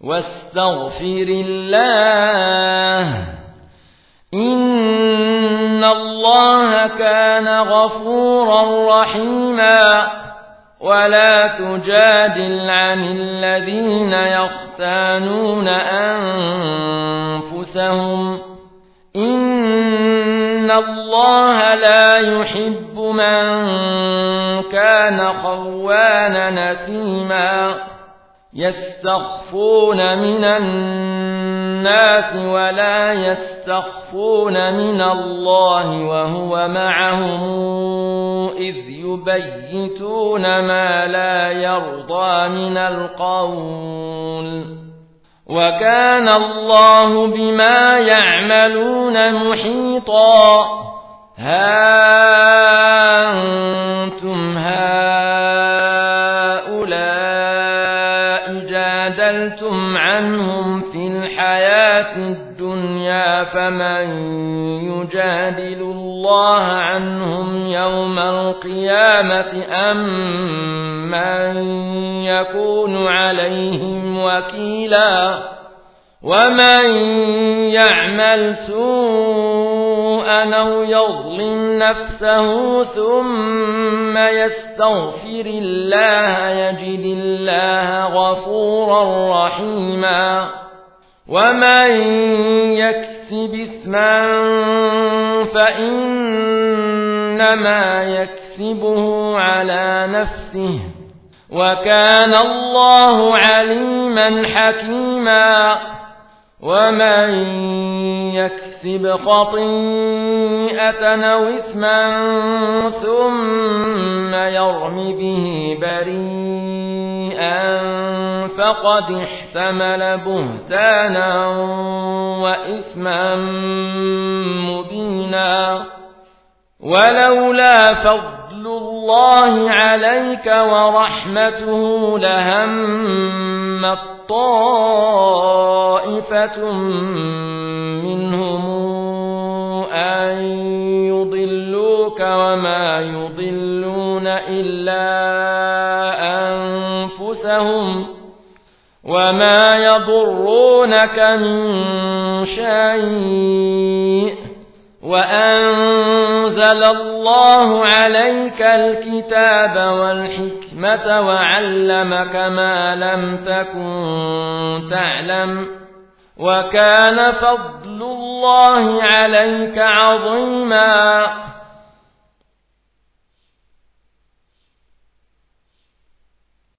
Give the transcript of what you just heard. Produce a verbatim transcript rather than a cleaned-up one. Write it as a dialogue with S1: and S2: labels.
S1: واستغفر الله إن الله كان غفورا رحيما. ولا تجادل عن الذين يختانون أنفسهم إن الله لا يحب من كان خوانا نثيما. يستخفون من الناس ولا يستخفون من الله وهو معهم إذ يبيتون ما لا يرضى من القول وكان الله بما يعملون محيطا. ها أنتم هؤلاء جادلتم عنهم في الحياة الدنيا فمن يجادل الله عنهم يوم القيامة أم من يكون عليهم وكيلا. ومن يعمل سوءا أو يظلم نفسه ثم يستغفر الله يجد الله غفورا رحيما. ومن يكسب إثما فإنما يكسبه على نفسه وكان الله عليما حكيما. ومن يكسب خطيئة أو إثما ثم يرم به بريئا فقد احتمل بهتانا وإثما مبينا. ولولا فضل الله عليك ورحمته لهم طائفة منهم أن يضلوك وما يضلون إلا أنفسهم وما يضرونك من شيء وأنزل الله عليك الكتاب والحكمة وعلمك ما لم تكن تعلم وكان فضل الله عليك عظيما.